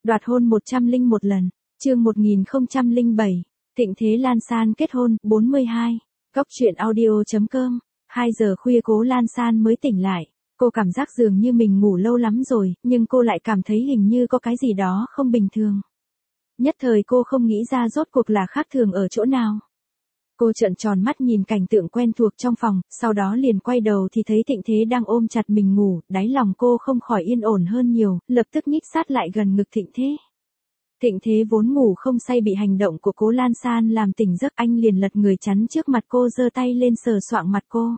Đoạt hôn 101 lần. Chương 1007. Thịnh Thế Lan San kết hôn 42. Góc truyện audio.com. 2 giờ khuya Cố Lan San mới tỉnh lại. Cô cảm giác dường như mình ngủ lâu lắm rồi, nhưng cô lại cảm thấy hình như có cái gì đó không bình thường. Nhất thời cô không nghĩ ra rốt cuộc là khác thường ở chỗ nào. Cô trợn tròn mắt nhìn cảnh tượng quen thuộc trong phòng, sau đó liền quay đầu thì thấy Thịnh Thế đang ôm chặt mình ngủ, đáy lòng cô không khỏi yên ổn hơn nhiều, lập tức nhích sát lại gần ngực Thịnh Thế. Thịnh Thế vốn ngủ không say bị hành động của Cố Lan San làm tỉnh giấc, anh liền lật người chắn trước mặt cô, giơ tay lên sờ soạng mặt cô.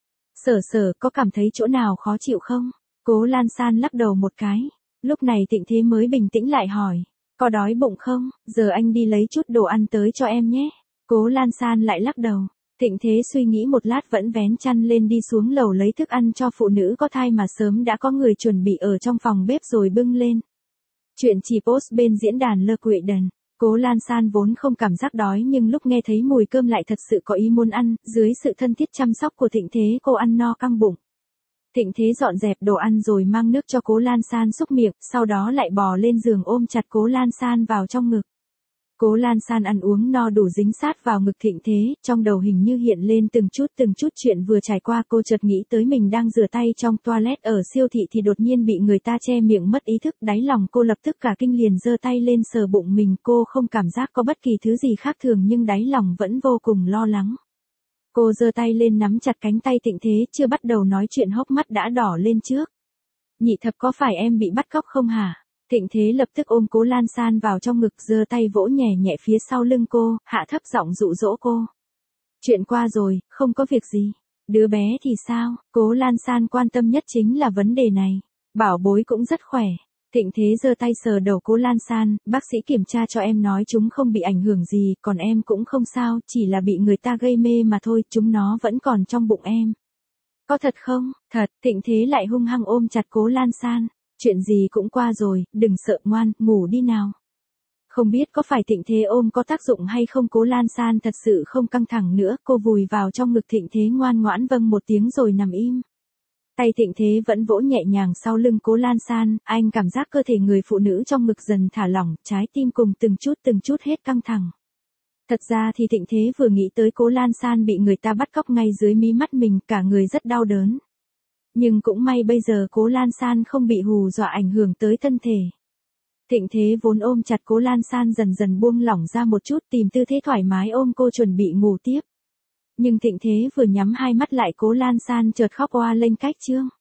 Sờ, có cảm thấy chỗ nào khó chịu không? Cố Lan San lắc đầu một cái. Lúc này Thịnh Thế mới bình tĩnh lại hỏi, có đói bụng không? Giờ anh đi lấy chút đồ ăn tới cho em nhé. Cố Lan San lại lắc đầu. Thịnh Thế suy nghĩ một lát vẫn vén chăn lên đi xuống lầu lấy thức ăn cho phụ nữ có thai mà sớm đã có người chuẩn bị ở trong phòng bếp rồi bưng lên. Chuyện chỉ post bên diễn đàn Lơ Quệ Đần. Cố Lan San vốn không cảm giác đói nhưng lúc nghe thấy mùi cơm lại thật sự có ý muốn ăn, dưới sự thân thiết chăm sóc của Thịnh Thế cô ăn no căng bụng. Thịnh Thế dọn dẹp đồ ăn rồi mang nước cho Cố Lan San xúc miệng, sau đó lại bò lên giường ôm chặt Cố Lan San vào trong ngực. Cố Lan San ăn uống no đủ dính sát vào ngực Thịnh Thế, trong đầu hình như hiện lên từng chút chuyện vừa trải qua. Cô chợt nghĩ tới mình đang rửa tay trong toilet ở siêu thị thì đột nhiên bị người ta che miệng mất ý thức, đáy lòng cô lập tức cả kinh liền giơ tay lên sờ bụng mình. Cô không cảm giác có bất kỳ thứ gì khác thường nhưng đáy lòng vẫn vô cùng lo lắng. Cô giơ tay lên nắm chặt cánh tay Thịnh Thế, chưa bắt đầu nói chuyện hốc mắt đã đỏ lên trước. Nhị thập, có phải em bị bắt cóc không hả? Thịnh Thế lập tức ôm Cố Lan San vào trong ngực, giơ tay vỗ nhẹ nhẹ phía sau lưng cô, hạ thấp giọng dụ dỗ cô. Chuyện qua rồi, không có việc gì. Đứa bé thì sao? Cố Lan San quan tâm nhất chính là vấn đề này. Bảo bối cũng rất khỏe. Thịnh Thế giơ tay sờ đầu Cố Lan San, bác sĩ kiểm tra cho em nói chúng không bị ảnh hưởng gì, còn em cũng không sao, chỉ là bị người ta gây mê mà thôi, chúng nó vẫn còn trong bụng em. Có thật không? Thật. Thịnh Thế lại hung hăng ôm chặt Cố Lan San. Chuyện gì cũng qua rồi, đừng sợ, ngoan, ngủ đi nào. Không biết có phải Thịnh Thế ôm có tác dụng hay không, Cố Lan San thật sự không căng thẳng nữa, cô vùi vào trong ngực Thịnh Thế ngoan ngoãn vâng một tiếng rồi nằm im. Tay Thịnh Thế vẫn vỗ nhẹ nhàng sau lưng Cố Lan San, anh cảm giác cơ thể người phụ nữ trong ngực dần thả lỏng, trái tim cùng từng chút hết căng thẳng. Thật ra thì Thịnh Thế vừa nghĩ tới Cố Lan San bị người ta bắt cóc ngay dưới mí mắt mình, cả người rất đau đớn. Nhưng cũng may bây giờ Cố Lan San không bị hù dọa ảnh hưởng tới thân thể. Thịnh Thế vốn ôm chặt Cố Lan San dần dần buông lỏng ra một chút, tìm tư thế thoải mái ôm cô chuẩn bị ngủ tiếp. Nhưng Thịnh Thế vừa nhắm hai mắt lại Cố Lan San chợt khóc oa lên cách chương.